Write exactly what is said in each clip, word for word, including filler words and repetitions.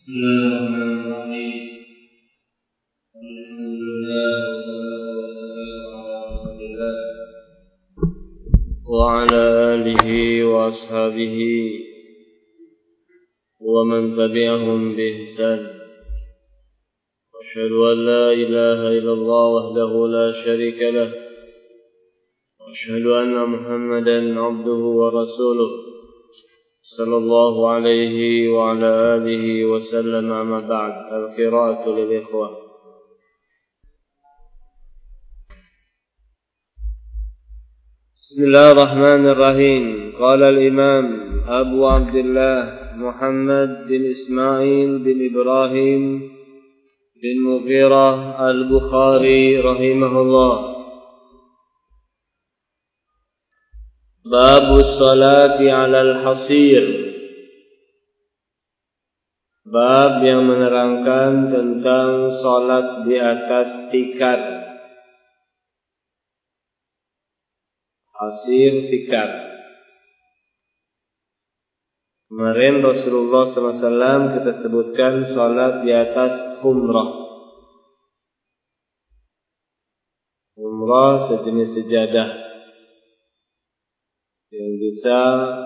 Bismillahirrahmanirrahim. Alhamdulillah wassalatu wassalamu ala Rasulillah wa ala alihi wa ashabihi wa man tabi'ahum bi ihsan. Asyhadu an la ilaha illallah wahdahu la syarika lah. Asyhadu anna Muhammadan abduhu wa rasuluh. Sallallahu alaihi wa ala alihi wa sallam, amma ba'd. Al-qira'atu lil ikhwah. Bismillahirrahmanirrahim. Qala al-imam Abu Abdullah Muhammad bin Ismail bin Ibrahim bin Mughirah al-Bukhari rahimahullah. Babu salati alal hasir. Bab yang menerangkan tentang salat di atas tikar. Hasir, tikar. Kemarin Rasulullah sallallahu alaihi wasallam kita sebutkan salat di atas humrah. Humrah sejenis sejadah yang bisa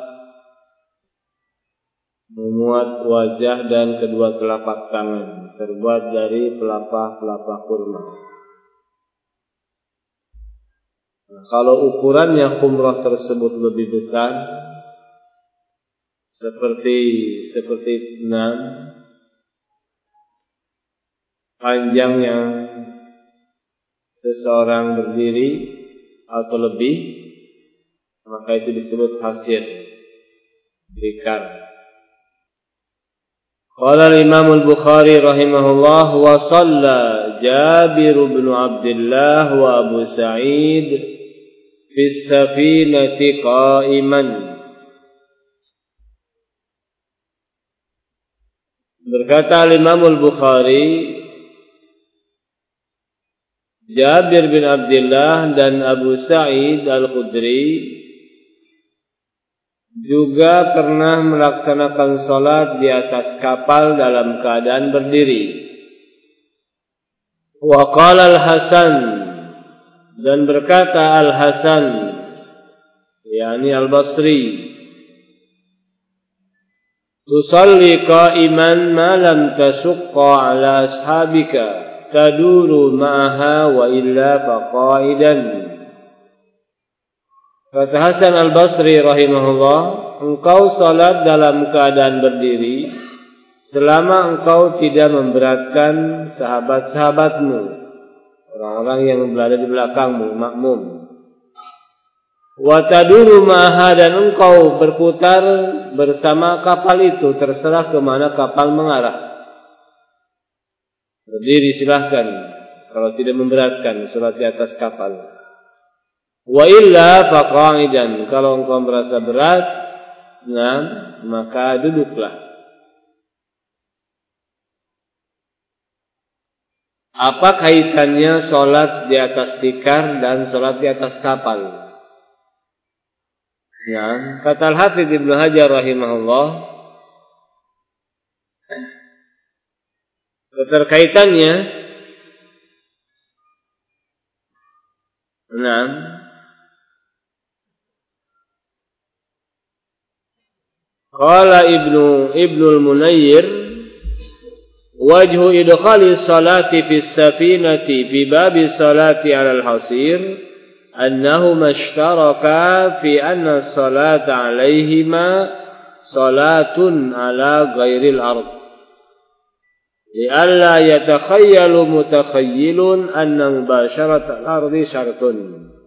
memuat wajah dan kedua telapak tangan, terbuat dari pelepah-pelepah kurma. Nah, kalau ukurannya humrah tersebut lebih besar, seperti seperti enam, panjangnya seseorang berdiri atau lebih, maka itu disebut hasir, tikar. Qala al-Imam al-Bukhari rahimahullah wa shalla Jabir bin Abdullah wa Abu Sa'id fi safinati qa'iman. Berkata al-Imam al-Bukhari, Jabir bin Abdullah dan Abu Sa'id al-Khudri juga pernah melaksanakan salat di atas kapal dalam keadaan berdiri. Wa qala al-Hasan, dan berkata al-Hasan, yakni al-Basri, tusalli qa'iman ma lam tasukka ala ashabika taduru ma'aha wa illa faqaidan. Kata Hasan al-Basri rahimahullah, engkau salat dalam keadaan berdiri selama engkau tidak memberatkan sahabat-sahabatmu, orang-orang yang berada di belakangmu, makmum. Wa taduru ma'aha, dan engkau berputar bersama kapal itu, terserah ke mana kapal mengarah. Berdiri silahkan kalau tidak memberatkan salat di atas kapal. Wa illa faqa'idan, kalau engkau merasa berat, nah, maka duduklah. Apa kaitannya salat di atas tikar dan salat di atas kapal? Ya, kata Al-Hafidz Ibnu Hajar rahimahullah, keterkaitannya, nah, qala Ibnu Ibnu al-Munayyir, wajhu idkhali salati fi safinati fi babi salati ala al-hasir annahuma ishtaraka fi anna salata alaihima salatun ala ghairil ard. Li'alla yatakhayyalu mutakhayyilun anna mubasharat al-ardi syartun.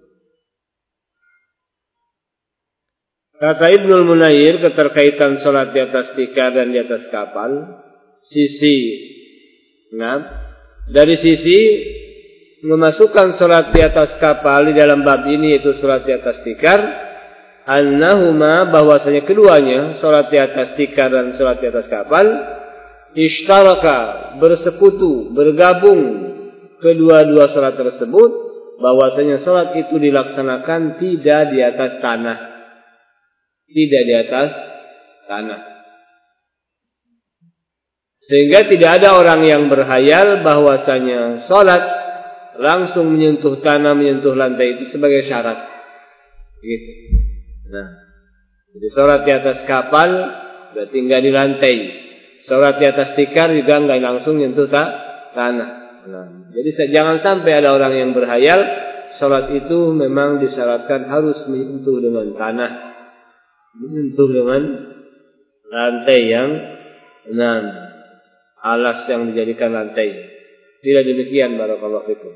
Kata Ibnu al-Munayyir, keterkaitan salat di atas tikar dan di atas kapal, sisi nah, dari sisi memasukkan salat di atas kapal di dalam bab ini, yaitu salat di atas tikar, annahuma, bahwasanya keduanya, salat di atas tikar dan salat di atas kapal, ishtaraka, bersekutu, bergabung kedua-dua salat tersebut, bahwasanya salat itu dilaksanakan tidak di atas tanah, tidak di atas tanah. Sehingga tidak ada orang yang berhayal bahwasanya salat langsung menyentuh tanah, menyentuh lantai itu sebagai syarat. Gitu. Nah, jadi salat di atas kapal berarti enggak di lantai. Salat di atas tikar juga enggak langsung menyentuh tanah. Nah, jadi jangan sampai ada orang yang berhayal salat itu memang disyaratkan harus menyentuh dengan tanah, menyentuh dengan lantai yang enam, alas yang dijadikan lantai. Tidak demikian, barakallahu fikum.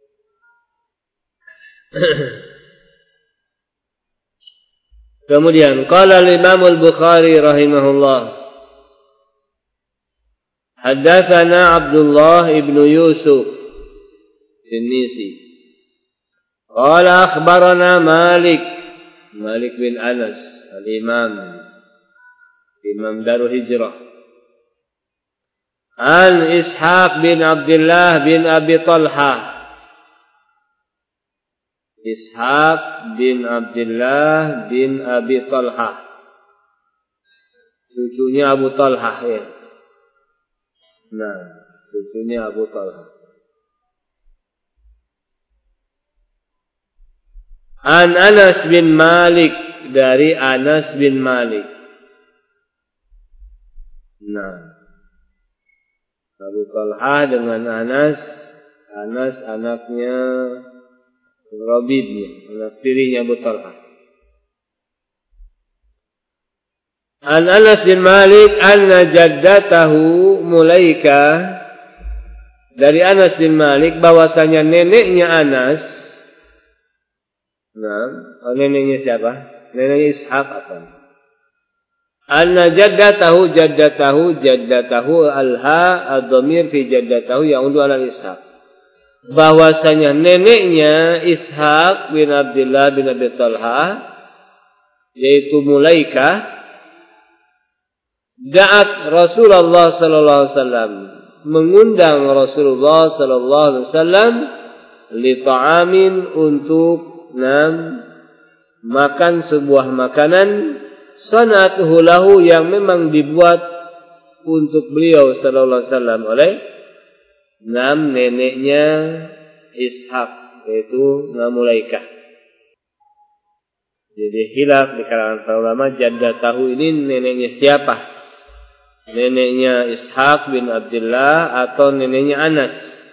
Kemudian qala al-Imam al-Bukhari rahimahullah, haddatsana Abdullah ibn Yusuf Sinisi qala akhbarana Malik Malik bin Anas al-Imam Imam Darul Hijrah an Ishaq bin Abdullah bin Abi Talha Ishaq bin Abdullah bin Abi Talha, cucunya Abu Talha ya. Nah, cucunya Abu Talha. An Anas bin Malik, dari Anas bin Malik. Nah, Abu Talha dengan Anas, Anas anaknya Rabibnya, anak tirinya Abu Talha. An Anas bin Malik anna jaddatahu Mulaika, dari Anas bin Malik bahwasanya neneknya Anas, nah, oh, neneknya siapa? Neneknya Ishaq apa? Anna jaddatahu jaddatahu jaddatahu alha ad-dhamir fi jaddatahu ya'udu ala Ishaq, bahwasanya neneknya Ishaq bin Abdullah bin Abi Talha yaitu Mulaika da'at Rasulullah sallallahu alaihi wasallam, mengundang Rasulullah sallallahu alaihi wasallam li ta'amin, untuk nam makan sebuah makanan, sanatuhu lahu, yang memang dibuat untuk beliau sallallahu alaihi wasallam oleh nam neneknya Ishaq, yaitu Mulaika. Jadi khilaf di kalangan para ulama, jaddah tahu ini neneknya siapa? Neneknya Ishaq bin Abdullah atau neneknya Anas?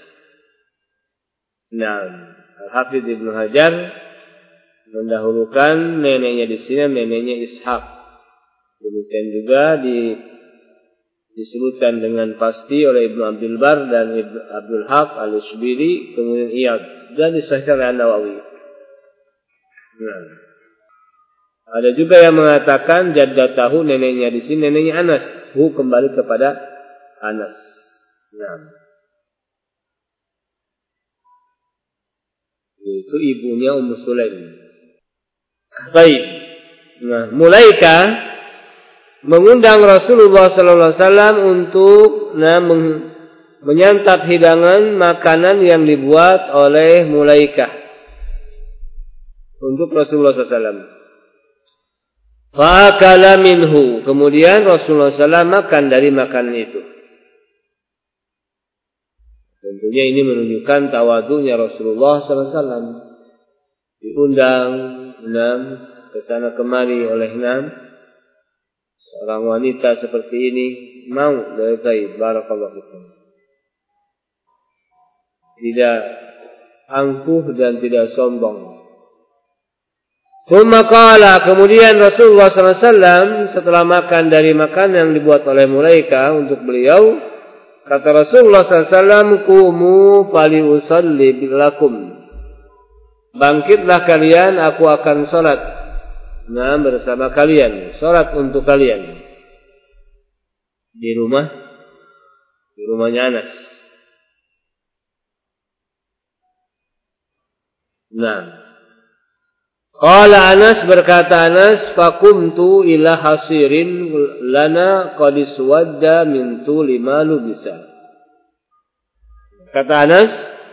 Nah, Al-Hafidz Ibnu Hajar mendahulukan neneknya di sini, neneknya Ishaq. Demikian juga di disebutkan dengan pasti oleh Ibnu Abdul Bar dan Ibnu Abdul Haq Al-Ushbiri, kemudian Iyad, dan disahihkan oleh An-Nawawi. Nah, ada juga yang mengatakan jaddatahu, neneknya di sini neneknya Anas, hu kembali kepada Anas. Nah, itu ibunya Ummu Sulaim. Baik. Nah, Mulaika mengundang Rasulullah sallallahu alaihi wasallam untuk nah, menyantap hidangan makanan yang dibuat oleh Mulaika untuk Rasulullah sallallahu alaihi wasallam. Fa'akala minhu, kemudian Rasulullah sallallahu alaihi wasallam makan dari makanan itu. Tentunya ini menunjukkan tawadhunya Rasulullah sallallahu alaihi wasallam. Diundang enam ke sana kemari oleh enam seorang wanita seperti ini, mau dari taib, barakallahu fikum. Tidak angkuh dan tidak sombong. Tsumma qala, kemudian Rasulullah sallallahu alaihi wasallam setelah makan dari makanan yang dibuat oleh Mulaika untuk beliau, kata Rasulullah sallallahu alaihi wasallam, qumu faliusalli bilakum, bangkitlah kalian, aku akan salat nah bersama kalian, salat untuk kalian di rumah, di rumahnya Anas. Nah, qala Anas, berkata Anas, faqumtu ila hasirin lana qad iswadda min tuli ma lubisa. Kata Anas,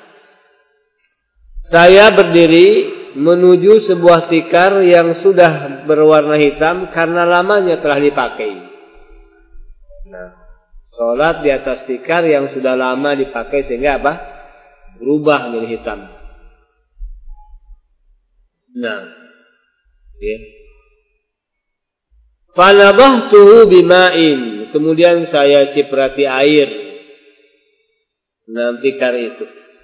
saya berdiri menuju sebuah tikar yang sudah berwarna hitam karena lamanya telah dipakai. Nah, Salat di atas tikar yang sudah lama dipakai sehingga apa? Berubah menjadi hitam. Nah, ya. Fanadahtuhu bima'in. Kemudian saya ciprati air dalam tikar itu.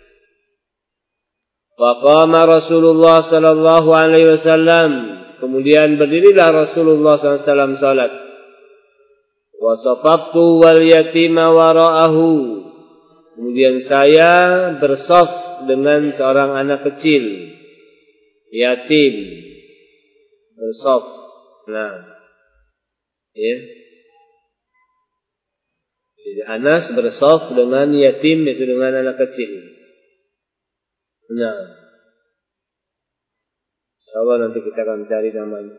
Faqama Rasulullah sallallahu alaihi wasallam. Kemudian berdirilah Rasulullah sallallahu alaihi wasallam salat. Wa safaftu wal yatima wara'ahu. Kemudian saya bersaf dengan seorang anak kecil, yatim, bersaf. Nah, ya. Jadi Anas bersaf dengan yatim, yaitu dengan anak kecil. Nah, insyaallah nanti kita akan cari namanya.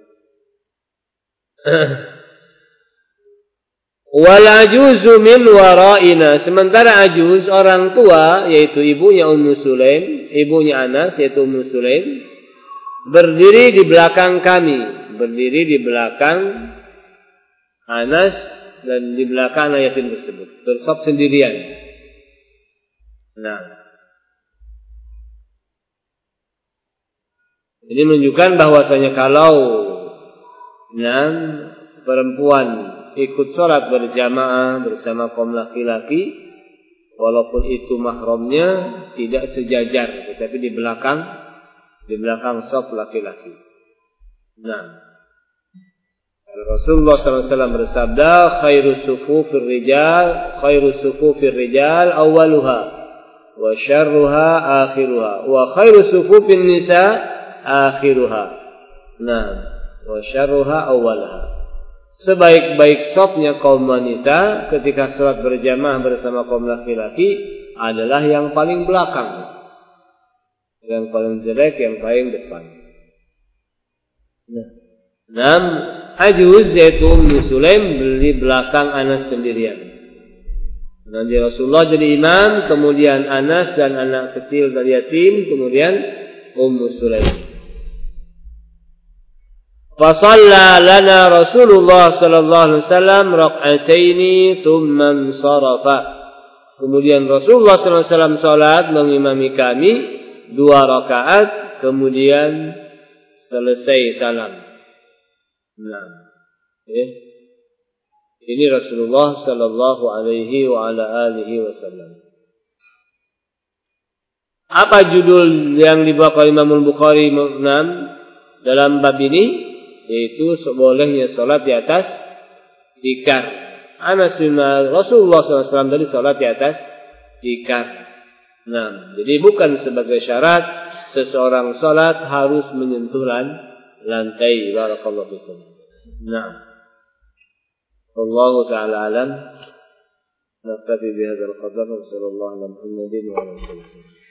Wal ajuzu min waraina. Sementara ajuz orang tua, yaitu ibunya Ummu Sulaim, ibunya Anas yaitu Ummu Sulaim, berdiri di belakang kami, berdiri di belakang Anas dan di belakang anak yatim tersebut, bersaf sendirian. Nah, ini menunjukkan bahwasanya kalau nah, perempuan ikut sholat berjamaah bersama kaum laki-laki, walaupun itu mahramnya, tidak sejajar, tetapi di belakang, di belakang shaf laki-laki. Nah, Rasulullah sallallahu alaihi wasallam bersabda, khairu sufufir rijal, khairu sufufir rijal awaluha, wa syarruha akhiruha, wa khairu sufufin nisa akhiruha. Nah, wa syarruha awalaha. Sebaik-baik shafnya kaum wanita ketika salat berjamaah bersama kaum laki-laki adalah yang paling belakang. Yang paling jelek, yang paling depan. Nah, enam ajuz yaitu Ummu Sulaim di belakang Anas sendirian. Nanti Rasulullah jadi imam, kemudian Anas dan anak kecil dari yatim, kemudian Ummu Sulaim. Fasalla lana Rasulullah sallallahu alaihi wasallam rak'ataini thumma insarafa. Kemudian Rasulullah sallallahu alaihi wasallam salat mengimami kami dua rakaat, kemudian selesai salam. Nah, eh. Ini Rasulullah sallallahu alaihi wa ala alihi wasallam. Apa judul yang dibawa oleh Imam Bukhari enam dalam bab ini? Yaitu bolehnya salat di atas tikar. Anas bin Rasulullah sallallahu alaihi wasallam dari salat di atas tikar. Nah, jadi bukan sebagai syarat seseorang salat harus menyentuh lantai. Barakallahu fikum. Nah, wallahu taala alam. Naktafi bihadzal qadar wa sallallahu ala Muhammadin wa ala alihi wasallam.